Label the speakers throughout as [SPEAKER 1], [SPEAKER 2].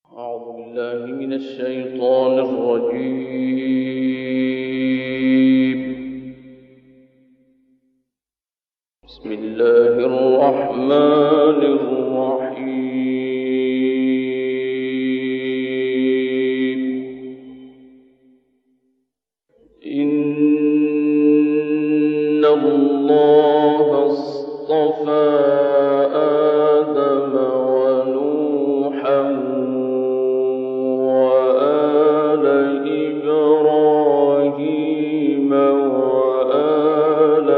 [SPEAKER 1] أعوذ بالله من الشيطان الرجيم. بسم الله الرحمن الرحيم. إن الله اصطفى آدم ونوحا وآل إبراهيم وآل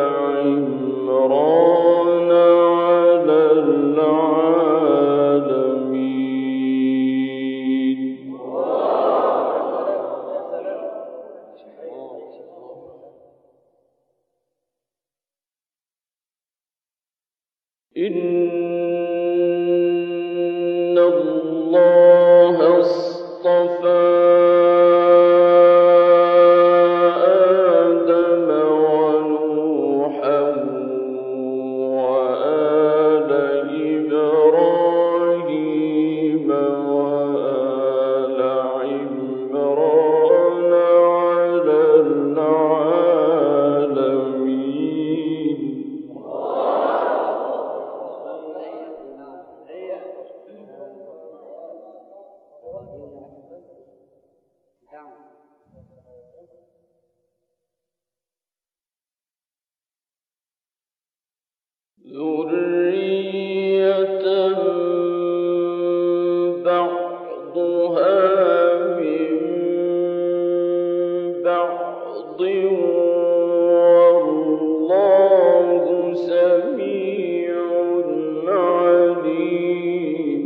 [SPEAKER 1] عمران على العالمين. إن الله اصطفى آدم ونوحا وآل إبراهيم وآل عمران على العالمين. ذرية بعضها من بعض والله سميع عليم.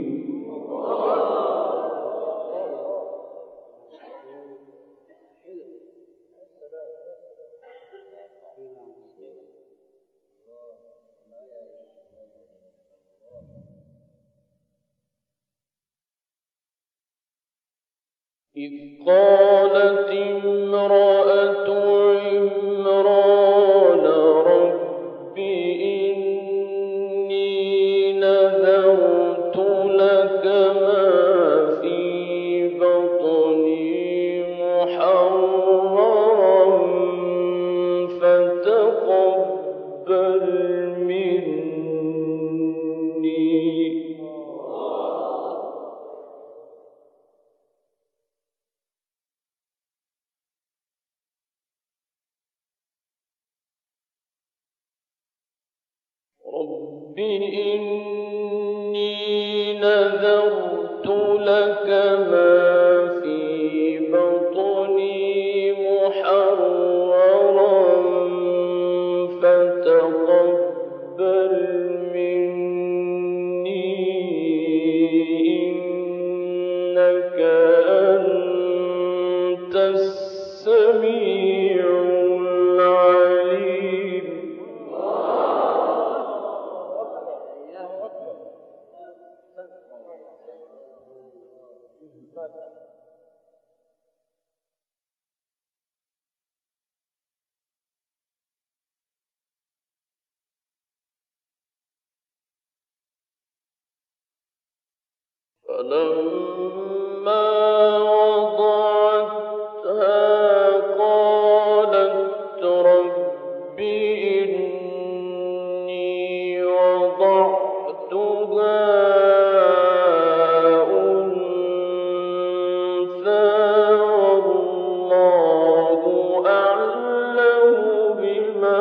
[SPEAKER 1] إذ قالت امرأة عمران رب إني نذرت لك ما في بطني محررا فتقبل مني. رب إني نذرت لك ما في بطني محررا فتقبل مني إنك أنت السميع العليم. فلما وضعتها قالت رب إني وضعتها أنثى والله أعلم بما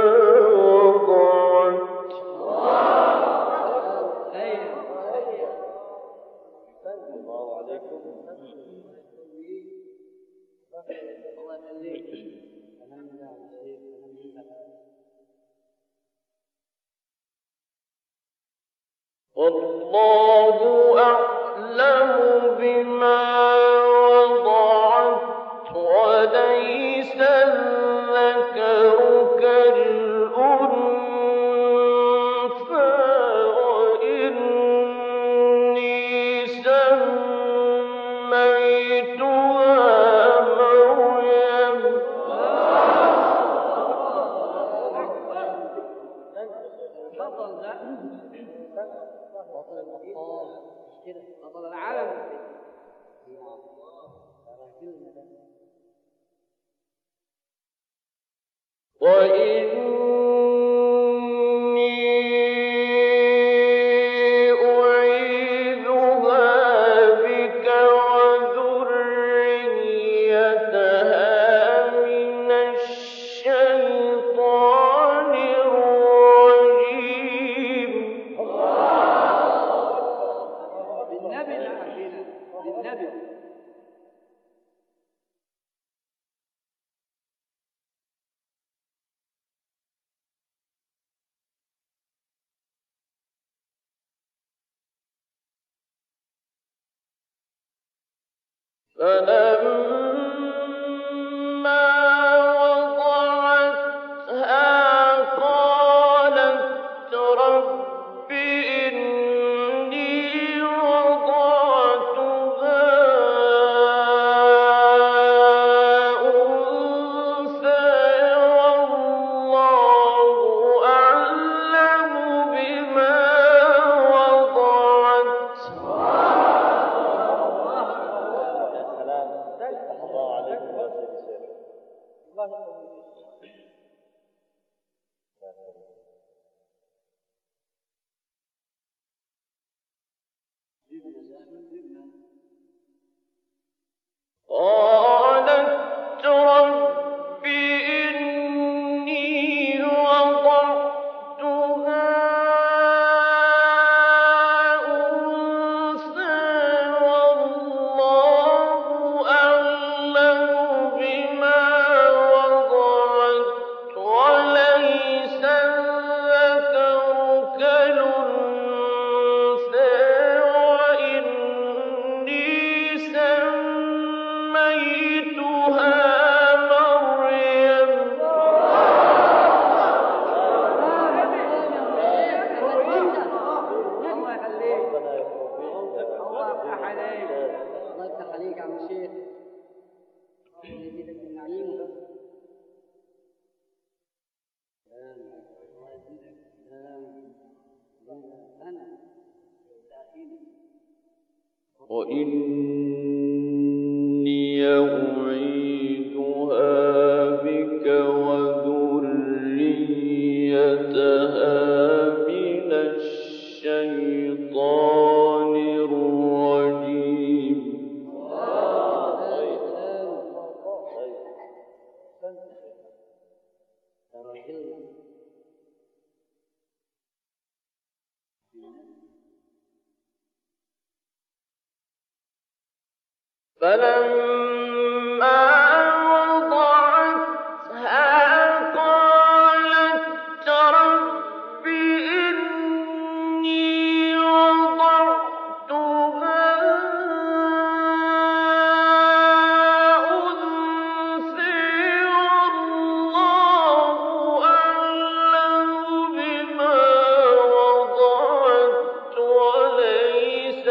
[SPEAKER 1] وضعت. والله أعلم بما وضعت وليس الذكر كالأنثى وإني سميتها مريم. وإني أعيذها بك وذريتها من الشيطان الرجيم. فلما وضعتها قالت رب إني وضعتها أنثى والله أعلم بما وضعت وليس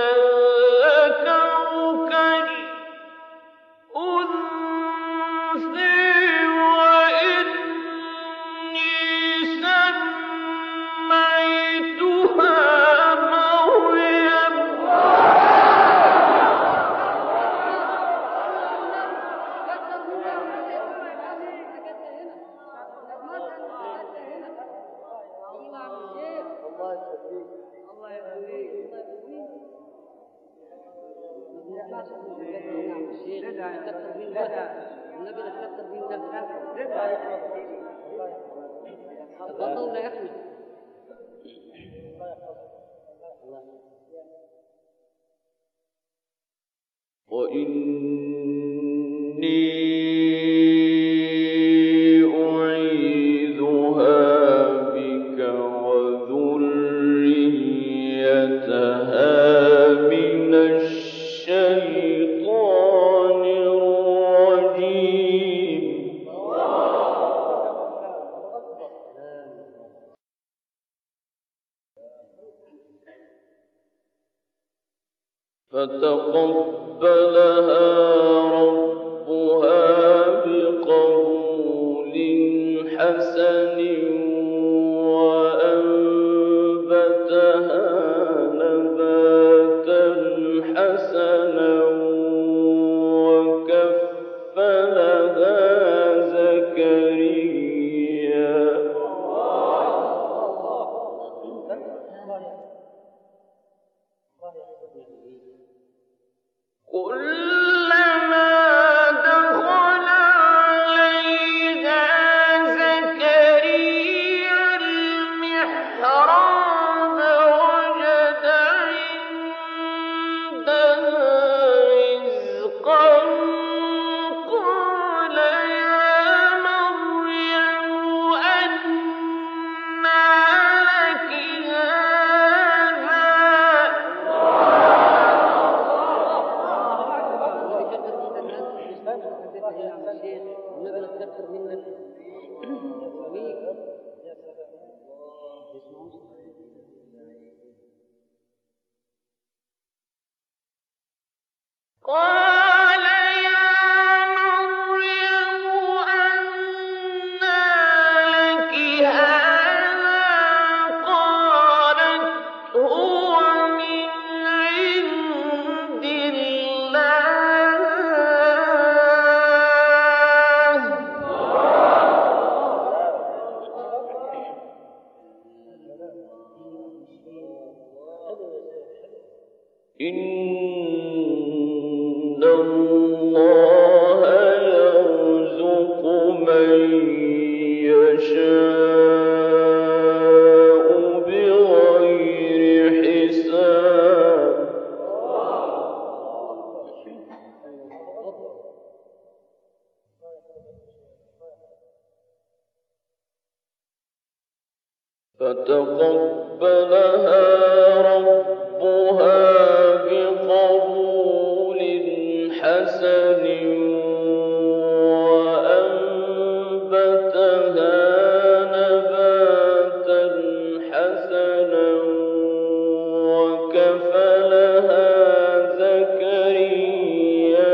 [SPEAKER 1] وإني أعيذها بك وذريتها من الشيطان الرجيم. فتقبلها ربها بقبول حسن وأنبتها نباتا حسنا وكفلها زكريا إن الله يرزق من يشاء بغير حساب فتقبلها ربها بقبول حسن وأنبتها نباتا حسنا وكفلها زكريا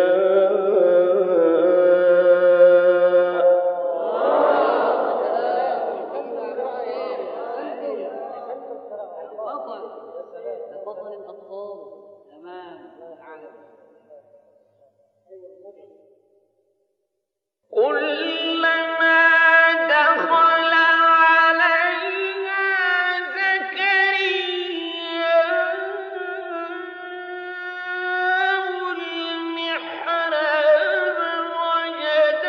[SPEAKER 1] كلما دخل عليها زكريا المحراب وجد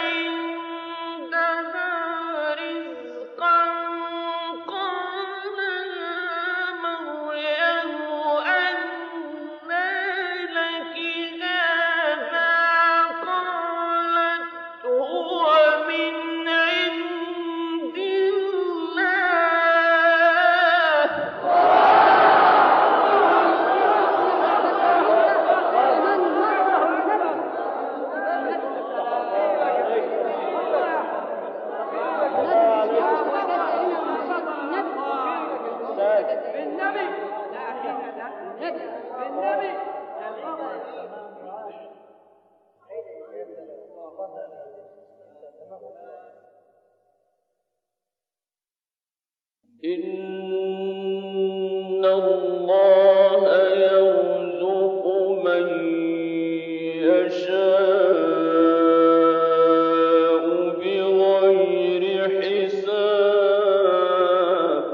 [SPEAKER 1] عندها رزقا قال يا مريم أنى لك هذا قالت هو من عند إن الله يرزق من يشاء بغير حساب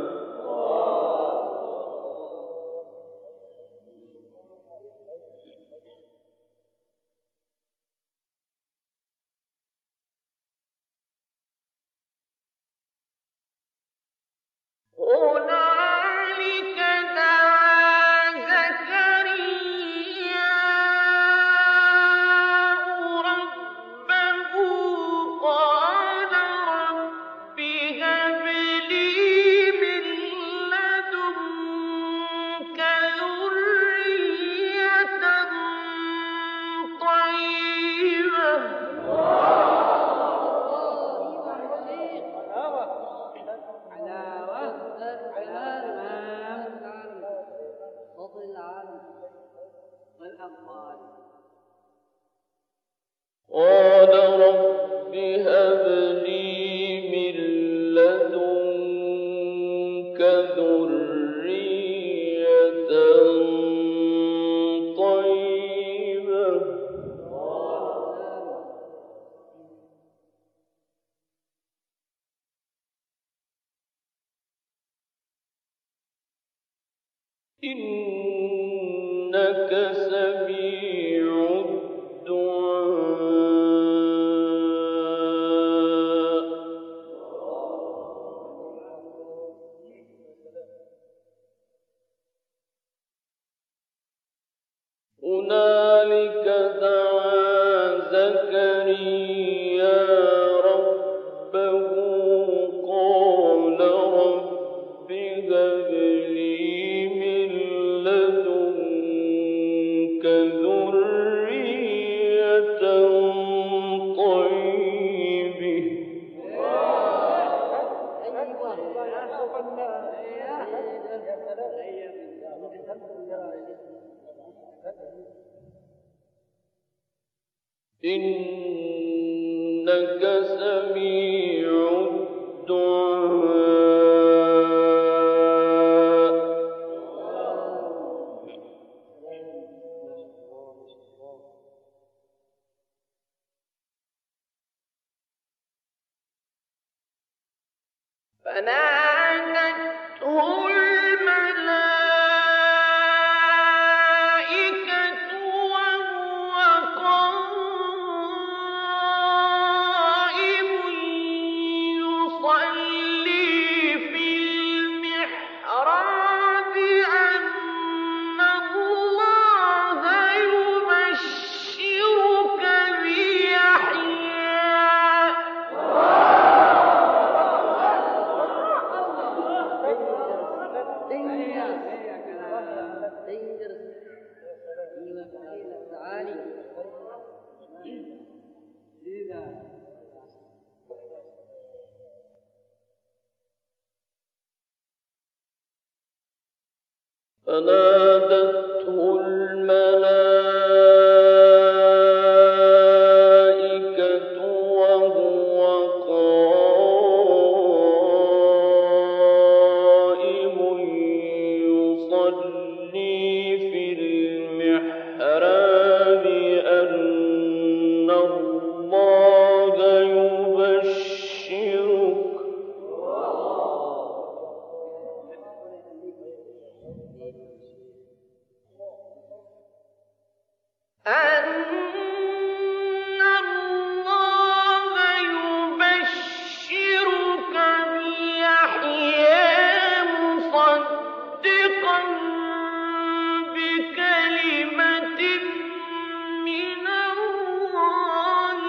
[SPEAKER 1] هنالك دعا زكريا ربه قال رب هب لي من لدنك ذرية طيبة قال رب هب لي من لدنك ذرية طيبة إنك هنالك دعا زكريا ربه قال رب هب لي من لدنك ذرية طيبة إنك سميع الدعاء فنادته الملائكة وهو قائم يصلي في المحراب أن الله يبشرك بيحيى فنادته الملائكة وهو قائم يصلي في المحراب أن الله يبشرك بيحيى مصدقا بكلمة من الله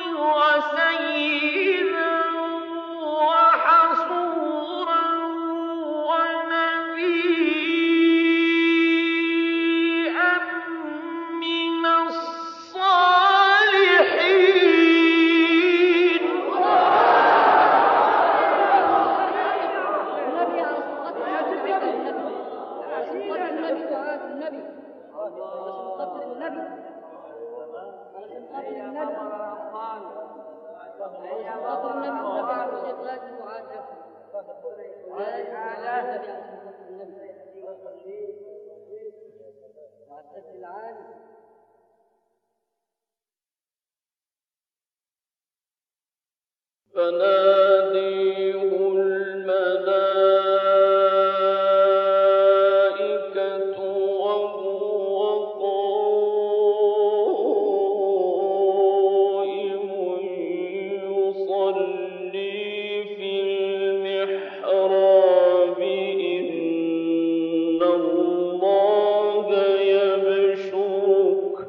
[SPEAKER 1] وسيدا وحصورا ونبيا من الصالحين فناديه الملائكة وهو قائم يصلي في المحراب إن الله يبشرك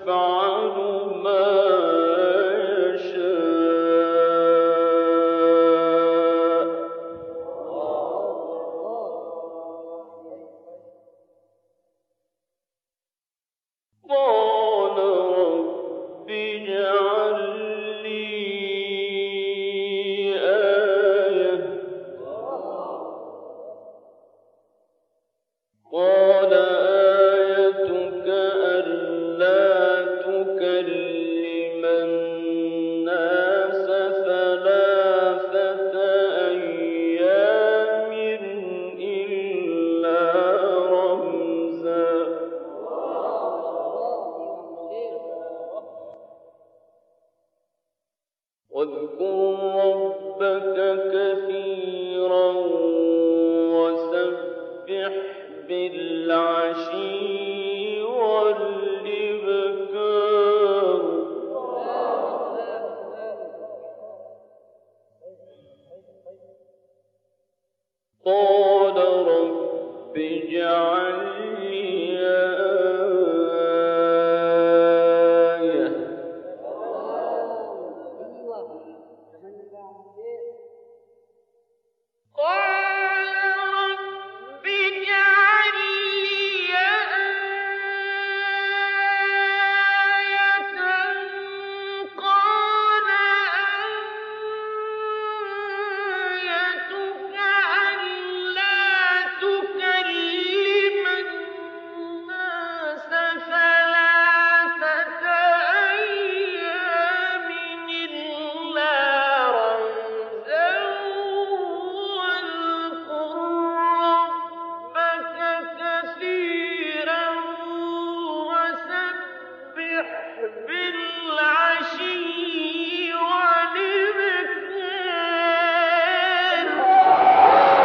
[SPEAKER 1] يفعل ما يشاء. قال رب اجعل لي آية. قال آيتك ألا تكلم الناس ثلاثة أيام إلا رمزا. واذكر ربك كثيرا وسبح بالعشي والإبكار. قال رب اجعل لي آية. قال رب اجعل لي آية. قال آيتك ألا تكلم الناس ثلاثة أيام إلا رمزا. واذكر ربك كثيرا وسبح بالعشي والإبكار.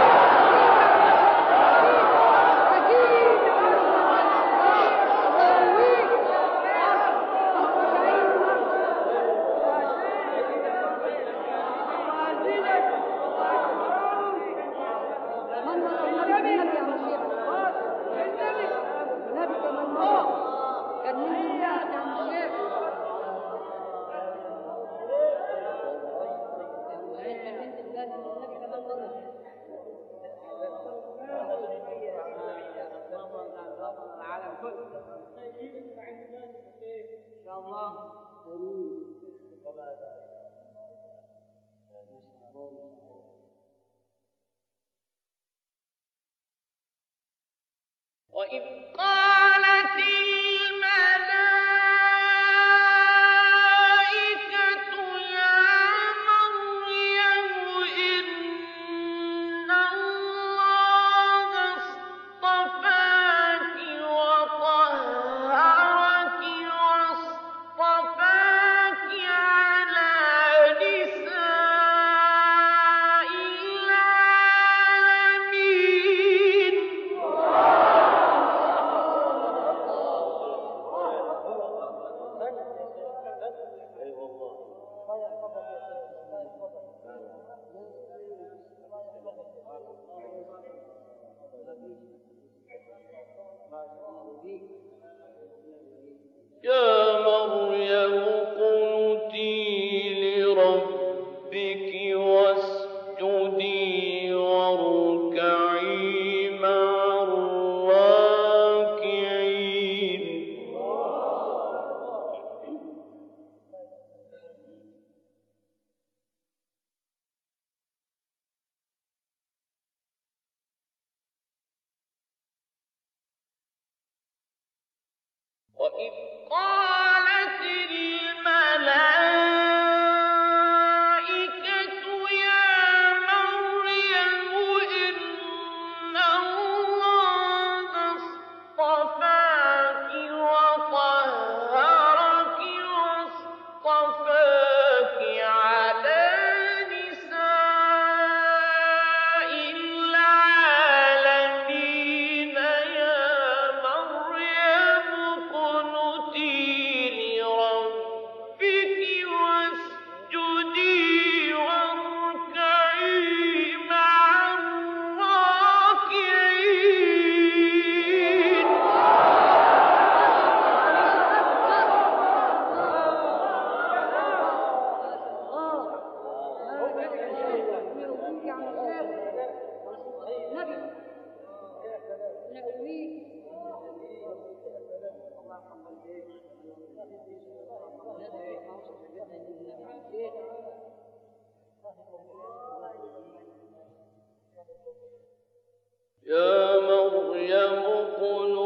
[SPEAKER 1] وإذ قالت الملائكة يا مريم إن الله اصطفاك وطهرك واصطفاك على نساء العالمين. يا مريم اقنتي لربك واسجدي واركعي مع الراكعين. وإذ قالت الملائكة يا مريم إن الله اصطفاك وطهرك واصطفاك على نساء العالمين. يا مريم اقنتي يا مريم اقنتي